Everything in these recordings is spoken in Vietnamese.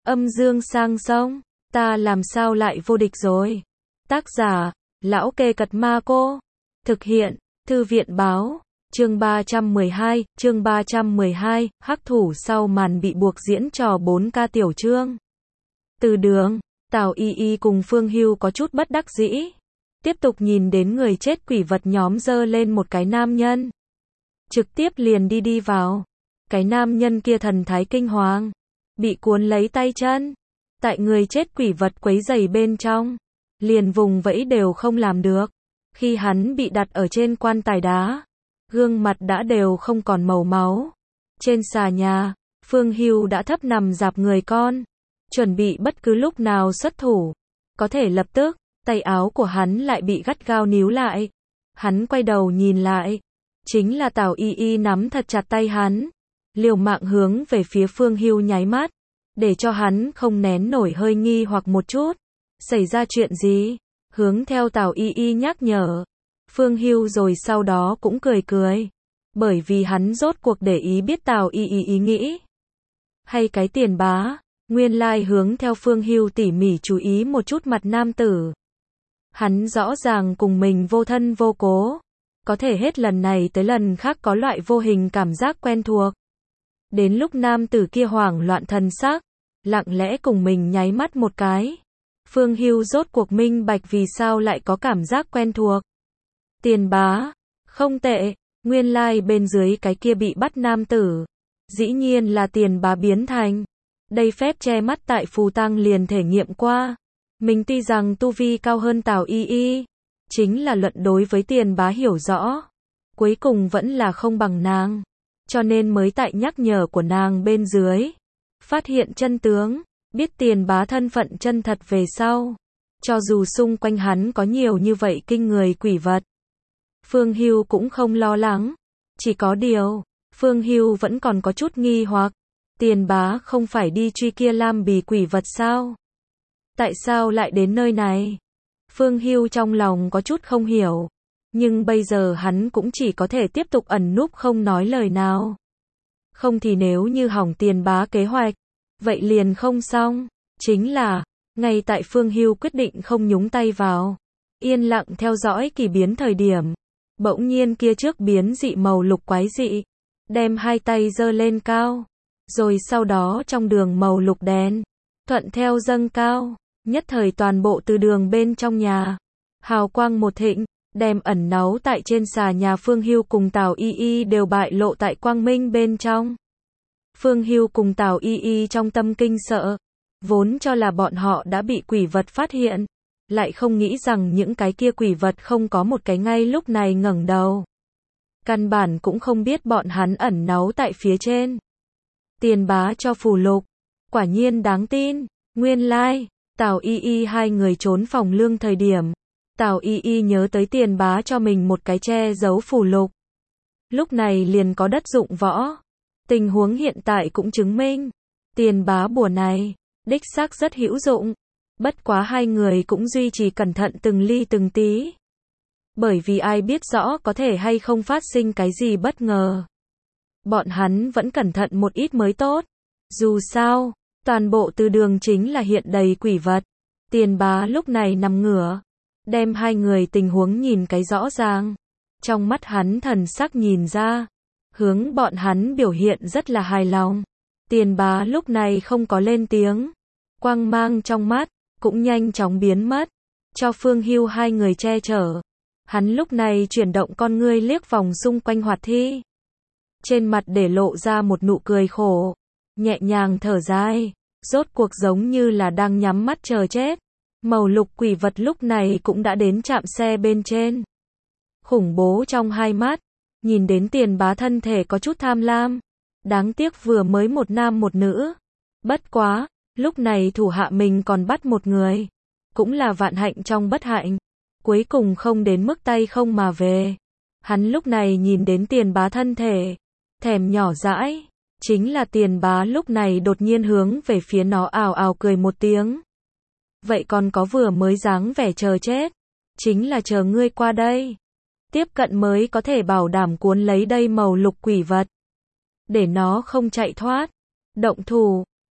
Âm dương sang sông, ta làm sao lại vô địch rồi. Tác giả, Lão Kê Cật Ma Cô. Thực hiện, Thư viện Báo. Chương 312, hắc thủ sau màn bị buộc diễn trò 4K tiểu chương. Từ đường, Tào Y Y cùng Phương Hưu có chút bất đắc dĩ. Tiếp tục nhìn đến người chết quỷ vật nhóm giơ lên một cái nam nhân. Trực tiếp liền đi vào. Cái nam nhân kia thần thái kinh hoàng. Bị cuốn lấy tay chân. Tại người chết quỷ vật quấy rầy bên trong. Liền vùng vẫy đều không làm được. Khi hắn bị đặt ở trên quan tài đá. Gương mặt đã đều không còn màu máu. Trên xà nhà, Phương Hưu đã thấp nằm dạp người con. Chuẩn bị bất cứ lúc nào xuất thủ. Có thể lập tức, tay áo của hắn lại bị gắt gao níu lại. Hắn quay đầu nhìn lại. Chính là Tào Y Y nắm thật chặt tay hắn. Liều mạng hướng về phía Phương Hưu nháy mắt. Để cho hắn không nén nổi hơi nghi hoặc một chút. Xảy ra chuyện gì? Hướng theo Tào Y Y nhắc nhở. Phương Hưu rồi sau đó cũng cười cười. Bởi vì hắn rốt cuộc để ý biết Tào Y Y ý nghĩ. Hay cái tiền bá. Nguyên lai hướng theo Phương Hưu tỉ mỉ chú ý một chút mặt nam tử. Hắn rõ ràng cùng mình vô thân vô cố. Có thể hết lần này tới lần khác có loại vô hình cảm giác quen thuộc. Đến lúc nam tử kia hoảng loạn thần sắc. Lặng lẽ cùng mình nháy mắt một cái. Phương Hưu rốt cuộc minh bạch vì sao lại có cảm giác quen thuộc. Tiền bá. Không tệ. Nguyên lai bên dưới cái kia bị bắt nam tử. Dĩ nhiên là tiền bá biến thành. Đây phép che mắt tại phù tang liền thể nghiệm qua. Mình tuy rằng tu vi cao hơn Tào Y Y. Chính là luận đối với tiền bá hiểu rõ. Cuối cùng vẫn là không bằng nàng. Cho nên mới tại nhắc nhở của nàng bên dưới. Phát hiện chân tướng. Biết tiền bá thân phận chân thật về sau. Cho dù xung quanh hắn có nhiều như vậy kinh người quỷ vật. Phương Hưu cũng không lo lắng. Chỉ có điều, Phương Hưu vẫn còn có chút nghi hoặc. Tiền bá không phải đi truy kia lam bì quỷ vật sao? Tại sao lại đến nơi này? Phương Hưu trong lòng có chút không hiểu. Nhưng bây giờ hắn cũng chỉ có thể tiếp tục ẩn núp không nói lời nào. Không thì nếu như hỏng tiền bá kế hoạch. Vậy liền không xong. Chính là, ngay tại Phương Hưu quyết định không nhúng tay vào. Yên lặng theo dõi kỳ biến thời điểm. Bỗng nhiên kia trước biến dị màu lục quái dị. Đem hai tay giơ lên cao. Rồi sau đó trong đường màu lục đen. Thuận theo dâng cao. Nhất thời toàn bộ từ đường bên trong nhà. Hào quang một thịnh. Đem ẩn náu tại trên xà nhà Phương Hưu cùng Tào Y Y đều bại lộ tại quang minh bên trong. Phương Hưu cùng Tào Y Y trong tâm kinh sợ. Vốn cho là bọn họ đã bị quỷ vật phát hiện. Lại không nghĩ rằng những cái kia quỷ vật không có một cái ngay lúc này ngẩng đầu. Căn bản cũng không biết bọn hắn ẩn náu tại phía trên. Tiền bá cho phù lục. Quả nhiên đáng tin. Nguyên lai, Tào Y Y hai người trốn phòng lương thời điểm. Tào Y Y nhớ tới tiền bá cho mình một cái che giấu phù lục. Lúc này liền có đất dụng võ. Tình huống hiện tại cũng chứng minh. Tiền bá bùa này, đích xác rất hữu dụng. Bất quá hai người cũng duy trì cẩn thận từng ly từng tí. Bởi vì ai biết rõ có thể hay không phát sinh cái gì bất ngờ. Bọn hắn vẫn cẩn thận một ít mới tốt. Dù sao, toàn bộ từ đường chính là hiện đầy quỷ vật. Tiền bá lúc này nằm ngửa. Đem hai người tình huống nhìn cái rõ ràng. Trong mắt hắn thần sắc nhìn ra. Hướng bọn hắn biểu hiện rất là hài lòng. Tiền bá lúc này không có lên tiếng. Quang mang trong mắt, cũng nhanh chóng biến mất. Cho Phương Hưu hai người che chở. Hắn lúc này chuyển động con ngươi liếc vòng xung quanh hoạt thi. Trên mặt để lộ ra một nụ cười khổ. Nhẹ nhàng thở dài. Rốt cuộc giống như là đang nhắm mắt chờ chết. Màu lục quỷ vật lúc này cũng đã đến trạm xe bên trên. Khủng bố trong hai mắt. Nhìn đến tiền bá thân thể có chút tham lam. Đáng tiếc vừa mới một nam một nữ. Bất quá, lúc này thủ hạ mình còn bắt một người. Cũng là vạn hạnh trong bất hạnh. Cuối cùng không đến mức tay không mà về. Hắn lúc này nhìn đến tiền bá thân thể. Thèm nhỏ dãi. Chính là tiền bá lúc này đột nhiên hướng về phía nó ào ào cười một tiếng. Vậy còn có vừa mới dáng vẻ chờ chết. Chính là chờ ngươi qua đây. Tiếp cận mới có thể bảo đảm cuốn lấy đây màu lục quỷ vật. Để nó không chạy thoát. Động thủ.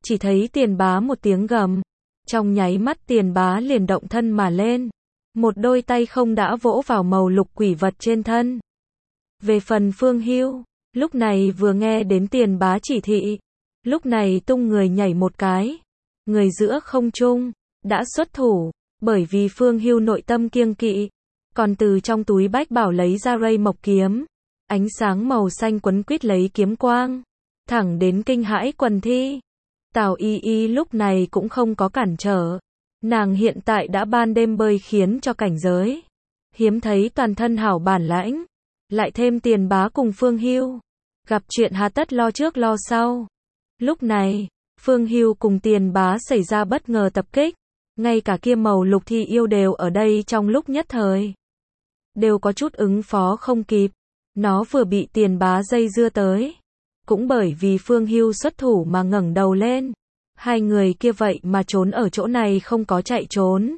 chỉ thấy Tiền Bá một tiếng gầm. Trong nháy mắt Tiền Bá liền động thân mà lên. Một đôi tay không đã vỗ vào màu lục quỷ vật trên thân. Về phần Phương Hưu, lúc này vừa nghe đến Tiền Bá chỉ thị. Lúc này tung người nhảy một cái. Người giữa không trung, đã xuất thủ. Bởi vì Phương Hưu nội tâm kiêng kỵ. Còn từ trong túi bách bảo lấy ra ray mộc kiếm. Ánh sáng màu xanh quấn quýt lấy kiếm quang. Thẳng đến kinh hãi quần thi. Tào Y Y lúc này cũng không có cản trở. Nàng hiện tại đã ban đêm bơi khiến cho cảnh giới. Hiếm thấy toàn thân hảo bản lãnh. Lại thêm Tiền Bá cùng Phương Hưu. Gặp chuyện hà tất lo trước lo sau. Lúc này, Phương Hưu cùng Tiền Bá xảy ra bất ngờ tập kích. Ngay cả kia màu lục thi yêu đều ở đây trong lúc nhất thời. Đều có chút ứng phó không kịp. Nó vừa bị Tiền Bá dây dưa tới. Cũng bởi vì Phương Hưu xuất thủ mà ngẩng đầu lên. Hai người kia vậy mà trốn ở chỗ này không có chạy trốn.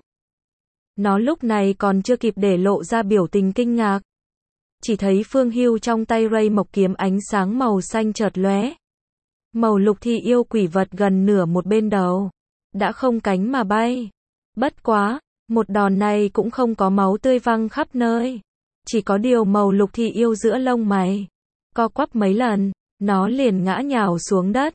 Nó lúc này còn chưa kịp để lộ ra biểu tình kinh ngạc. Chỉ thấy Phương Hưu trong tay ray mộc kiếm ánh sáng màu xanh chợt lóe. Màu lục thi yêu quỷ vật gần nửa một bên đầu. Đã không cánh mà bay. Bất quá, một đòn này cũng không có máu tươi văng khắp nơi. Chỉ có điều màu lục thi yêu giữa lông mày. Co quắp mấy lần, nó liền ngã nhào xuống đất.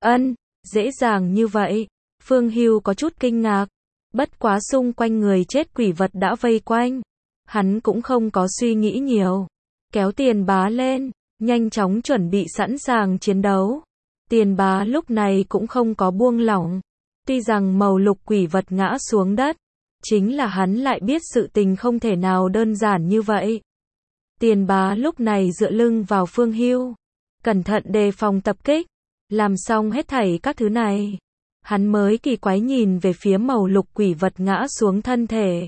Dễ dàng như vậy. Phương Hưu có chút kinh ngạc. Bất quá xung quanh người chết quỷ vật đã vây quanh. Hắn cũng không có suy nghĩ nhiều. Kéo Tiền Bá lên, nhanh chóng chuẩn bị sẵn sàng chiến đấu. Tiền Bá lúc này cũng không có buông lỏng. Tuy rằng màu lục quỷ vật ngã xuống đất, chính là hắn lại biết sự tình không thể nào đơn giản như vậy. Tiền Bá lúc này dựa lưng vào Phương Hưu, cẩn thận đề phòng tập kích. Làm xong hết thảy các thứ này, hắn mới kỳ quái nhìn về phía màu lục quỷ vật ngã xuống thân thể.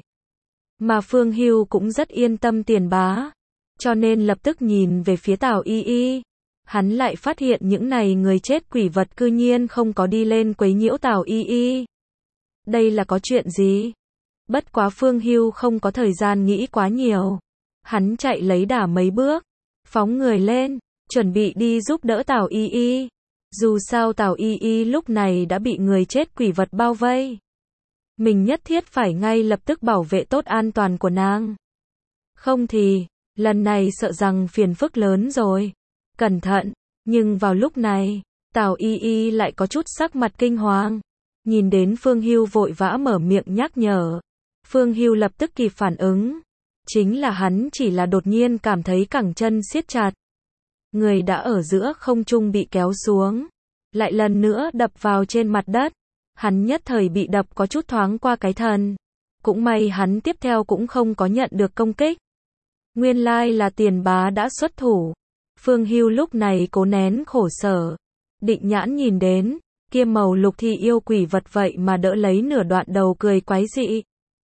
Mà Phương Hưu cũng rất yên tâm Tiền Bá, cho nên lập tức nhìn về phía Tào Y Y. Hắn lại phát hiện những này người chết quỷ vật cư nhiên không có đi lên quấy nhiễu Tào Y Y. Đây là có chuyện gì? Bất quá Phương Hưu không có thời gian nghĩ quá nhiều. Hắn chạy lấy đà mấy bước, phóng người lên, chuẩn bị đi giúp đỡ Tào Y Y. Dù sao Tào Y Y lúc này đã bị người chết quỷ vật bao vây. Mình nhất thiết phải ngay lập tức bảo vệ tốt an toàn của nàng. Không thì, lần này sợ rằng phiền phức lớn rồi. Cẩn thận, nhưng vào lúc này, Tào Y Y lại có chút sắc mặt kinh hoàng. Nhìn đến Phương Hưu vội vã mở miệng nhắc nhở. Phương Hưu lập tức kịp phản ứng. Chính là hắn chỉ là đột nhiên cảm thấy cẳng chân siết chặt. Người đã ở giữa không trung bị kéo xuống. Lại lần nữa đập vào trên mặt đất. Hắn nhất thời bị đập có chút thoáng qua cái thần. Cũng may hắn tiếp theo cũng không có nhận được công kích. Nguyên lai là Tiền Bá đã xuất thủ. Phương Hưu lúc này cố nén khổ sở. Định nhãn nhìn đến, kia màu lục thi yêu quỷ vật vậy mà đỡ lấy nửa đoạn đầu cười quái dị.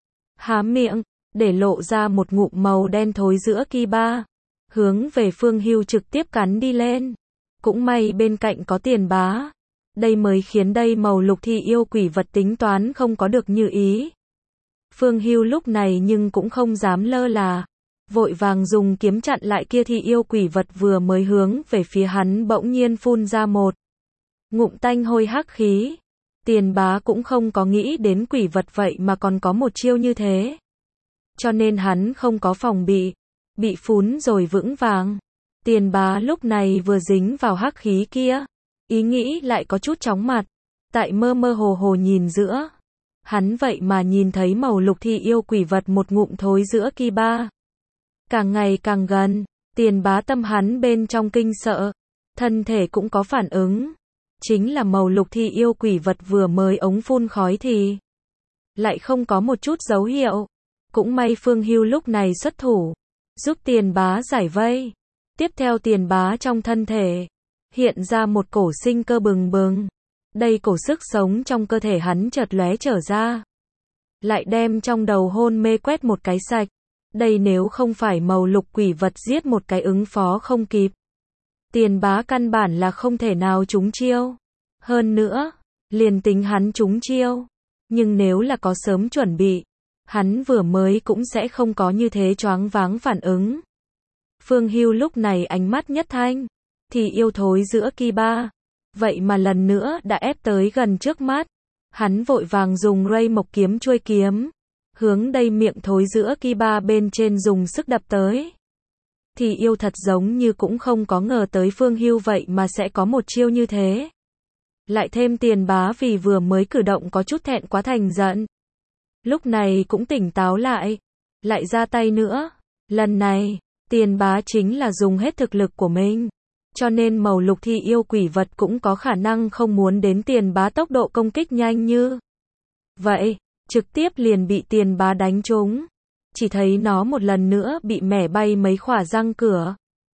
Há miệng, để lộ ra một ngụm màu đen thối giữa ki ba. Hướng về Phương Hưu trực tiếp cắn đi lên. Cũng may bên cạnh có Tiền Bá. Đây mới khiến đây màu lục thi yêu quỷ vật tính toán không có được như ý. Phương Hưu lúc này nhưng cũng không dám lơ là. Vội vàng dùng kiếm chặn lại kia thi yêu quỷ vật vừa mới hướng về phía hắn bỗng nhiên phun ra một ngụm tanh hôi hắc khí. Tiền Bá cũng không có nghĩ đến quỷ vật vậy mà còn có một chiêu như thế. Cho nên hắn không có phòng bị phún rồi vững vàng. Tiền Bá lúc này vừa dính vào hắc khí kia, ý nghĩ lại có chút chóng mặt. Tại mơ mơ hồ hồ nhìn giữa, hắn vậy mà nhìn thấy màu lục thi yêu quỷ vật một ngụm thối giữa ki ba. Càng ngày càng gần, Tiền Bá tâm hắn bên trong kinh sợ, thân thể cũng có phản ứng. Chính là màu lục thi yêu quỷ vật vừa mới ống phun khói thì lại không có một chút dấu hiệu. Cũng may Phương Hưu lúc này xuất thủ, giúp Tiền Bá giải vây. Tiếp theo Tiền Bá trong thân thể hiện ra một cổ sinh cơ bừng bừng. Đây cổ sức sống trong cơ thể hắn chợt lóe trở ra, lại đem trong đầu hôn mê quét một cái sạch. Đây nếu không phải màu lục quỷ vật giết một cái ứng phó không kịp, Tiền Bá căn bản là không thể nào trúng chiêu. Hơn nữa, liền tính hắn trúng chiêu, nhưng nếu là có sớm chuẩn bị, hắn vừa mới cũng sẽ không có như thế choáng váng phản ứng. Phương Hưu lúc này ánh mắt nhất thanh, thì yêu thối giữa ki ba. vậy mà lần nữa đã ép tới gần trước mắt. Hắn vội vàng dùng ray mộc kiếm chuôi kiếm, hướng đầy miệng thối giữa Kiba bên trên dùng sức đập tới. Thì yêu thật giống như cũng không có ngờ tới Phương Hưu vậy mà sẽ có một chiêu như thế. Lại thêm Tiền Bá vì vừa mới cử động có chút thẹn quá thành giận. Lúc này cũng tỉnh táo lại ra tay nữa. Lần này, Tiền Bá chính là dùng hết thực lực của mình. Cho nên màu lục thi yêu quỷ vật cũng có khả năng không muốn đến Tiền Bá tốc độ công kích nhanh như vậy, trực tiếp liền bị Tiền Bá đánh trúng. Chỉ thấy nó một lần nữa bị mẻ bay mấy khỏa răng cửa.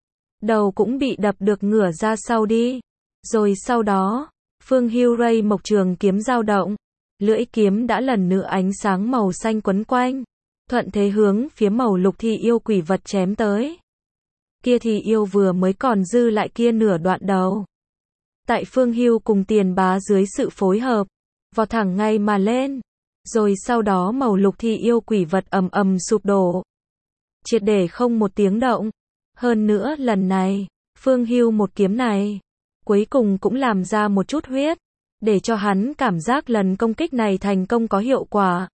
Đầu cũng bị đập được ngửa ra sau đi. Rồi sau đó, Phương Hưu ray mộc trường kiếm dao động. Lưỡi kiếm đã lần nữa ánh sáng màu xanh quấn quanh. Thuận thế hướng phía màu lục thi yêu quỷ vật chém tới. Kia thì yêu vừa mới còn dư lại kia nửa đoạn đầu. Tại Phương Hưu cùng Tiền Bá dưới sự phối hợp, vọt thẳng ngay mà lên. Rồi sau đó màu lục thi yêu quỷ vật ầm ầm sụp đổ. Triệt để không một tiếng động. Hơn nữa lần này, Phương Hưu một kiếm này, cuối cùng cũng làm ra một chút huyết. Để cho hắn cảm giác lần công kích này thành công có hiệu quả.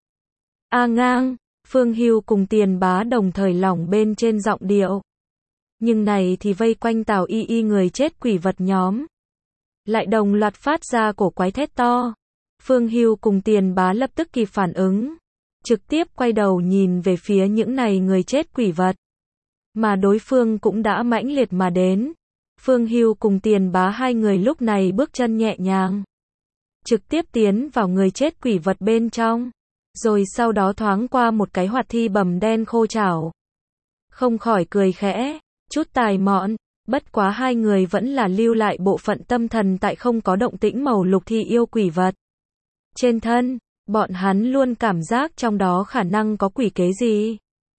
A ngang, Phương Hưu cùng Tiền Bá đồng thời lỏng bên trên giọng điệu. Nhưng này thì vây quanh Tào Y Y người chết quỷ vật nhóm. Lại đồng loạt phát ra cổ quái thét to. Phương Hưu cùng Tiền Bá lập tức kịp phản ứng. Trực tiếp quay đầu nhìn về phía những này người chết quỷ vật. Mà đối phương cũng đã mãnh liệt mà đến. Phương Hưu cùng Tiền Bá hai người lúc này bước chân nhẹ nhàng. Trực tiếp tiến vào người chết quỷ vật bên trong. Rồi sau đó thoáng qua một cái hoạt thi bầm đen khô chảo. Không khỏi cười khẽ, chút tài mọn, bất quá hai người vẫn là lưu lại bộ phận tâm thần tại không có động tĩnh màu lục thi yêu quỷ vật. Trên thân, bọn hắn luôn cảm giác trong đó khả năng có quỷ kế gì.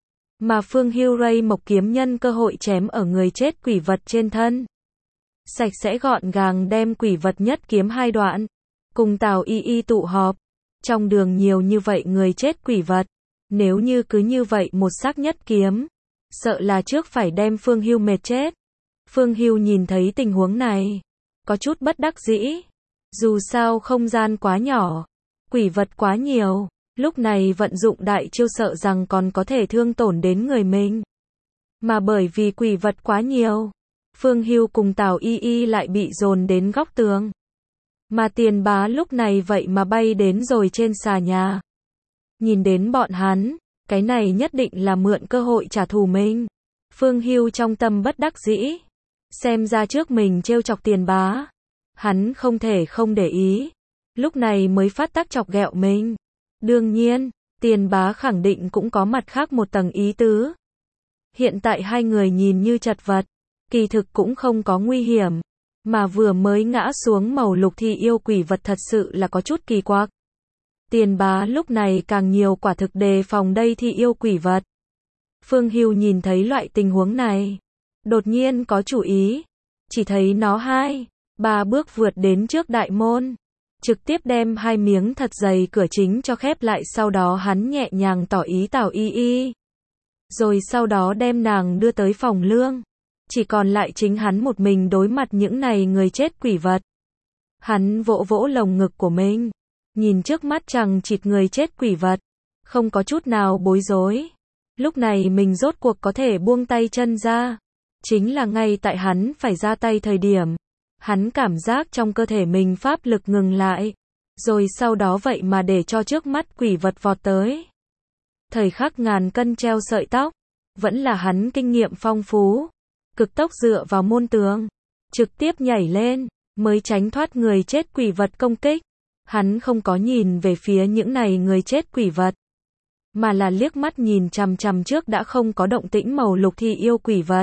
Mà Phương Hưu ray mộc kiếm nhân cơ hội chém ở người chết quỷ vật trên thân. Sạch sẽ gọn gàng đem quỷ vật nhất kiếm hai đoạn. Cùng Tào Y Y tụ họp. Trong đường nhiều như vậy người chết quỷ vật. Nếu như cứ như vậy một xác nhất kiếm. Sợ là trước phải đem Phương Hưu mệt chết. Phương Hưu nhìn thấy tình huống này. Có chút bất đắc dĩ. Dù sao không gian quá nhỏ. Quỷ vật quá nhiều. Lúc này vận dụng đại chiêu sợ rằng còn có thể thương tổn đến người mình. Mà bởi vì quỷ vật quá nhiều. Phương Hưu cùng Tào Y Y lại bị dồn đến góc tường. Mà Tiền Bá lúc này vậy mà bay đến rồi trên xà nhà. Nhìn đến bọn hắn, cái này nhất định là mượn cơ hội trả thù mình. Phương Hưu trong tâm bất đắc dĩ. Xem ra trước mình trêu chọc Tiền Bá. Hắn không thể không để ý. Lúc này mới phát tác chọc ghẹo mình. Đương nhiên, Tiền Bá khẳng định cũng có mặt khác một tầng ý tứ. Hiện tại hai người nhìn như chật vật. Kỳ thực cũng không có nguy hiểm. Mà vừa mới ngã xuống màu lục thi yêu quỷ vật thật sự là có chút kỳ quặc. Tiền Bá lúc này càng nhiều quả thực đề phòng đây thi yêu quỷ vật. Phương Hưu nhìn thấy loại tình huống này. Đột nhiên có chủ ý. Chỉ thấy nó 2-3 bước vượt đến trước đại môn. Trực tiếp đem 2 miếng thật dày cửa chính cho khép lại, sau đó hắn nhẹ nhàng tỏ ý Tào Y Y. Rồi sau đó đem nàng đưa tới phòng lương. Chỉ còn lại chính hắn một mình đối mặt những này người chết quỷ vật. Hắn vỗ vỗ lồng ngực của mình. Nhìn trước mắt chằng chịt người chết quỷ vật. Không có chút nào bối rối. Lúc này mình rốt cuộc có thể buông tay chân ra. Chính là ngay tại hắn phải ra tay thời điểm. Hắn cảm giác trong cơ thể mình pháp lực ngừng lại. Rồi sau đó vậy mà để cho trước mắt quỷ vật vọt tới. Thời khắc ngàn cân treo sợi tóc. Vẫn là hắn kinh nghiệm phong phú. Cực tốc dựa vào môn tường. Trực tiếp nhảy lên. Mới tránh thoát người chết quỷ vật công kích. Hắn không có nhìn về phía những này người chết quỷ vật. Mà là liếc mắt nhìn chằm chằm trước đã không có động tĩnh màu lục thi yêu quỷ vật.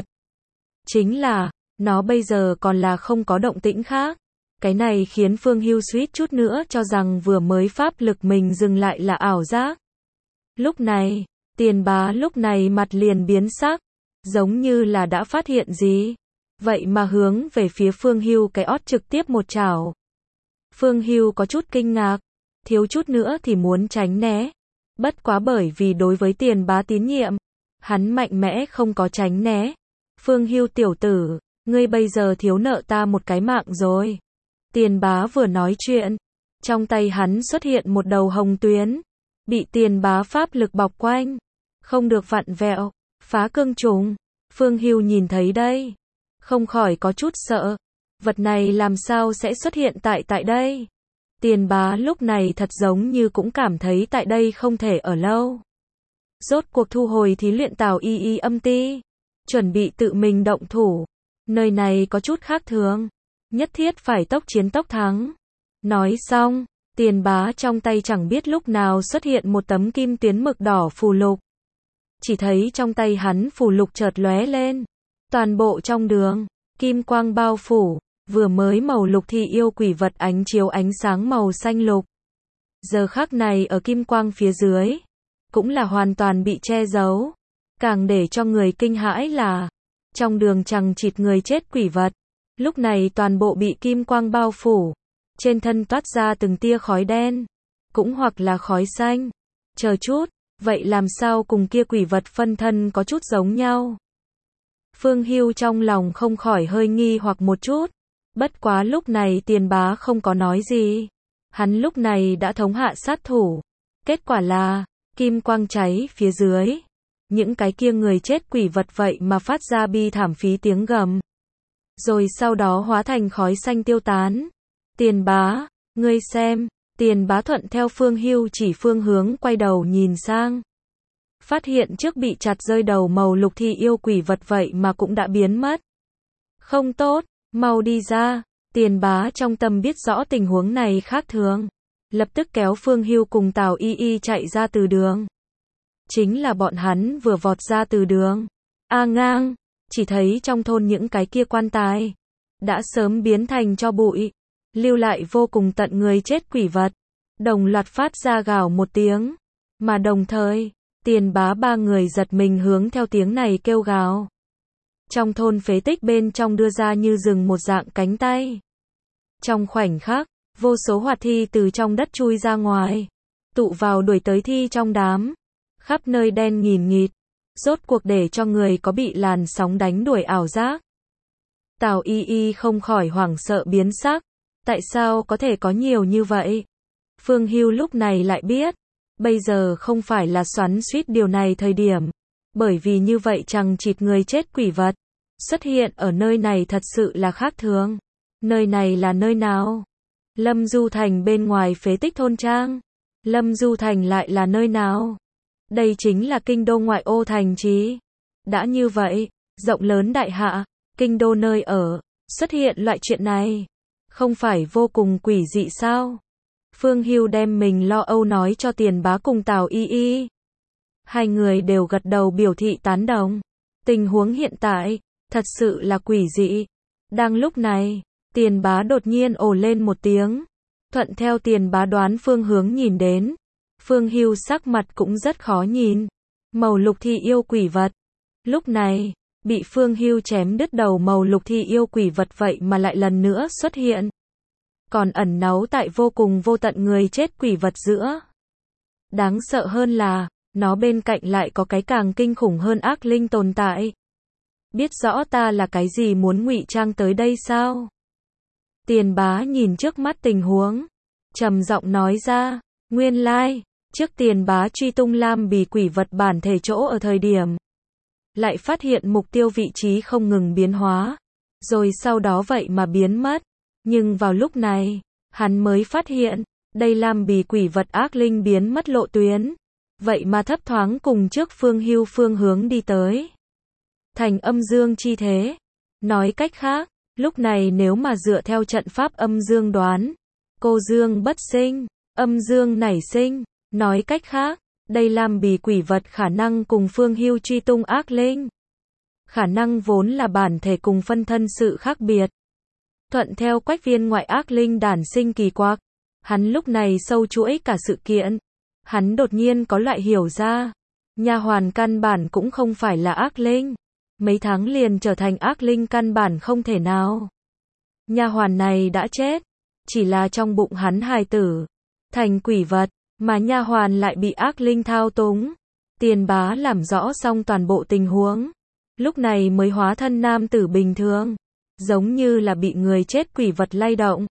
Chính là, nó bây giờ còn là không có động tĩnh khác. Cái này khiến Phương Hưu suýt chút nữa cho rằng vừa mới pháp lực mình dừng lại là ảo giác. Lúc này, Tiền Bá lúc này mặt liền biến sắc. Giống như là đã phát hiện gì. Vậy mà hướng về phía Phương Hưu cái ót trực tiếp một chảo. Phương Hưu có chút kinh ngạc. Thiếu chút nữa thì muốn tránh né. Bất quá bởi vì đối với Tiền Bá tín nhiệm. Hắn mạnh mẽ không có tránh né. Phương Hưu tiểu tử, ngươi bây giờ thiếu nợ ta một cái mạng rồi. Tiền bá vừa nói chuyện, trong tay hắn xuất hiện một đầu hồng tuyến, bị tiền bá pháp lực bọc quanh, không được vặn vẹo, phá cương trùng. Phương Hưu nhìn thấy đây, không khỏi có chút sợ, vật này làm sao sẽ xuất hiện tại đây. Tiền bá lúc này thật giống như cũng cảm thấy tại đây không thể ở lâu. Rốt cuộc thu hồi thí luyện Tào Y Y âm ti, chuẩn bị tự mình động thủ. Nơi này có chút khác thường, nhất thiết phải tốc chiến tốc thắng. Nói xong, tiền bá trong tay chẳng biết lúc nào xuất hiện một tấm kim tuyến mực đỏ phù lục. Chỉ thấy trong tay hắn phù lục chợt lóe lên, toàn bộ trong đường, kim quang bao phủ, vừa mới màu lục thì yêu quỷ vật ánh chiếu ánh sáng màu xanh lục. Giờ khắc này ở kim quang phía dưới, cũng là hoàn toàn bị che giấu. Càng để cho người kinh hãi là, trong đường chằng chịt người chết quỷ vật, lúc này toàn bộ bị kim quang bao phủ, trên thân toát ra từng tia khói đen, cũng hoặc là khói xanh. Chờ chút, vậy làm sao cùng kia quỷ vật phân thân có chút giống nhau? Phương Hưu trong lòng không khỏi hơi nghi hoặc một chút, bất quá lúc này tiền bá không có nói gì. Hắn lúc này đã thống hạ sát thủ, kết quả là, kim quang cháy phía dưới. Những cái kia người chết quỷ vật vậy mà phát ra bi thảm phí tiếng gầm. Rồi sau đó hóa thành khói xanh tiêu tán. Tiền bá, ngươi xem, tiền bá thuận theo Phương Hưu chỉ phương hướng quay đầu nhìn sang. Phát hiện trước bị chặt rơi đầu màu lục thì yêu quỷ vật vậy mà cũng đã biến mất. Không tốt, mau đi ra. Tiền bá trong tâm biết rõ tình huống này khác thường, lập tức kéo Phương Hưu cùng Tào Y Y chạy ra từ đường. Chính là bọn hắn vừa vọt ra từ đường, ngang, chỉ thấy trong thôn những cái kia quan tài đã sớm biến thành tro bụi, lưu lại vô cùng tận người chết quỷ vật, đồng loạt phát ra gào một tiếng, mà đồng thời, tiền bá ba người giật mình hướng theo tiếng này kêu gào. Trong thôn phế tích bên trong đưa ra như rừng một dạng cánh tay. Trong khoảnh khắc, vô số hoạt thi từ trong đất chui ra ngoài, tụ vào đuổi tới thi trong đám. Khắp nơi đen nghìn nghịt, rốt cuộc để cho người có bị làn sóng đánh đuổi ảo giác. Tào Y Y không khỏi hoảng sợ biến sắc, tại sao có thể có nhiều như vậy? Phương Hưu lúc này lại biết, bây giờ không phải là xoắn xuýt điều này thời điểm, bởi vì như vậy chằng chịt người chết quỷ vật xuất hiện ở nơi này thật sự là khác thường. Nơi này là nơi nào? Lâm Du Thành bên ngoài phế tích thôn trang. Lâm Du Thành lại là nơi nào? Đây chính là kinh đô ngoại ô thành trì. Đã như vậy, rộng lớn đại hạ, kinh đô nơi ở, xuất hiện loại chuyện này, không phải vô cùng quỷ dị sao? Phương Hưu đem mình lo âu nói cho tiền bá cùng Tào Y Y. Hai người đều gật đầu biểu thị tán đồng. Tình huống hiện tại, thật sự là quỷ dị. Đang lúc này, tiền bá đột nhiên ồ lên một tiếng. Thuận theo tiền bá đoán phương hướng nhìn đến. Phương Hưu sắc mặt cũng rất khó nhìn. Màu lục thì yêu quỷ vật. Lúc này, bị Phương Hưu chém đứt đầu màu lục thì yêu quỷ vật vậy mà lại lần nữa xuất hiện. Còn ẩn náu tại vô cùng vô tận người chết quỷ vật giữa. Đáng sợ hơn là, nó bên cạnh lại có cái càng kinh khủng hơn ác linh tồn tại. Biết rõ ta là cái gì muốn ngụy trang tới đây sao? Tiền bá nhìn trước mắt tình huống, trầm giọng nói ra, nguyên lai, trước tiền bá truy tung lam bì quỷ vật bản thể chỗ ở thời điểm. Lại phát hiện mục tiêu vị trí không ngừng biến hóa, rồi sau đó vậy mà biến mất. Nhưng vào lúc này, hắn mới phát hiện, đây lam bì quỷ vật ác linh biến mất lộ tuyến. Vậy mà thấp thoáng cùng trước Phương Hưu phương hướng đi tới. Thành âm dương chi thế. Nói cách khác, lúc này nếu mà dựa theo trận pháp âm dương đoán, cô dương bất sinh, âm dương nảy sinh. Nói cách khác, đây lam bì quỷ vật khả năng cùng Phương Hưu truy tung ác linh. Khả năng vốn là bản thể cùng phân thân sự khác biệt. Thuận theo quách viên ngoại ác linh đản sinh kỳ quặc, hắn lúc này sâu chuỗi cả sự kiện. Hắn đột nhiên có loại hiểu ra, nha hoàn căn bản cũng không phải là ác linh. Mấy tháng liền trở thành ác linh căn bản không thể nào. Nha hoàn này đã chết, chỉ là trong bụng hắn hài tử thành quỷ vật, mà nha hoàn lại bị ác linh thao túng. Tiền bá làm rõ xong toàn bộ tình huống, lúc này mới hóa thân nam tử bình thường, giống như là bị người chết quỷ vật lay động.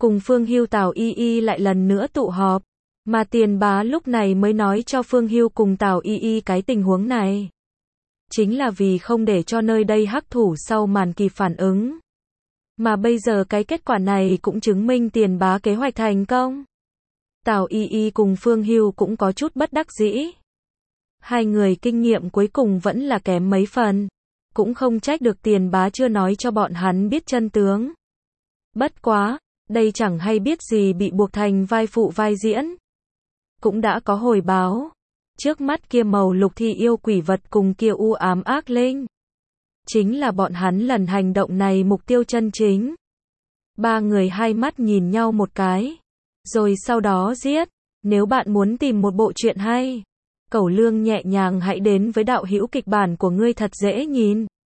cùng Phương Hưu Tào Y Y lại lần nữa tụ họp, mà Tiền Bá lúc này mới nói cho Phương Hưu cùng Tào Y Y cái tình huống này. Chính là vì không để cho nơi đây hắc thủ sau màn kịp phản ứng. Mà bây giờ cái kết quả này cũng chứng minh Tiền Bá kế hoạch thành công. Tào Y Y cùng Phương Hưu cũng có chút bất đắc dĩ. Hai người kinh nghiệm cuối cùng vẫn là kém mấy phần. Cũng không trách được Tiền Bá chưa nói cho bọn hắn biết chân tướng. Bất quá, đây chẳng hay biết gì bị buộc thành vai phụ vai diễn. Cũng đã có hồi báo. Trước mắt kia màu lục thì yêu quỷ vật cùng kia u ám ác linh. Chính là bọn hắn lần hành động này mục tiêu chân chính. Ba người hai mắt nhìn nhau một cái. Rồi sau đó giết. Nếu bạn muốn tìm một bộ truyện hay, Cẩu Lương nhẹ nhàng hãy đến với đạo hữu kịch bản của ngươi thật dễ nhìn.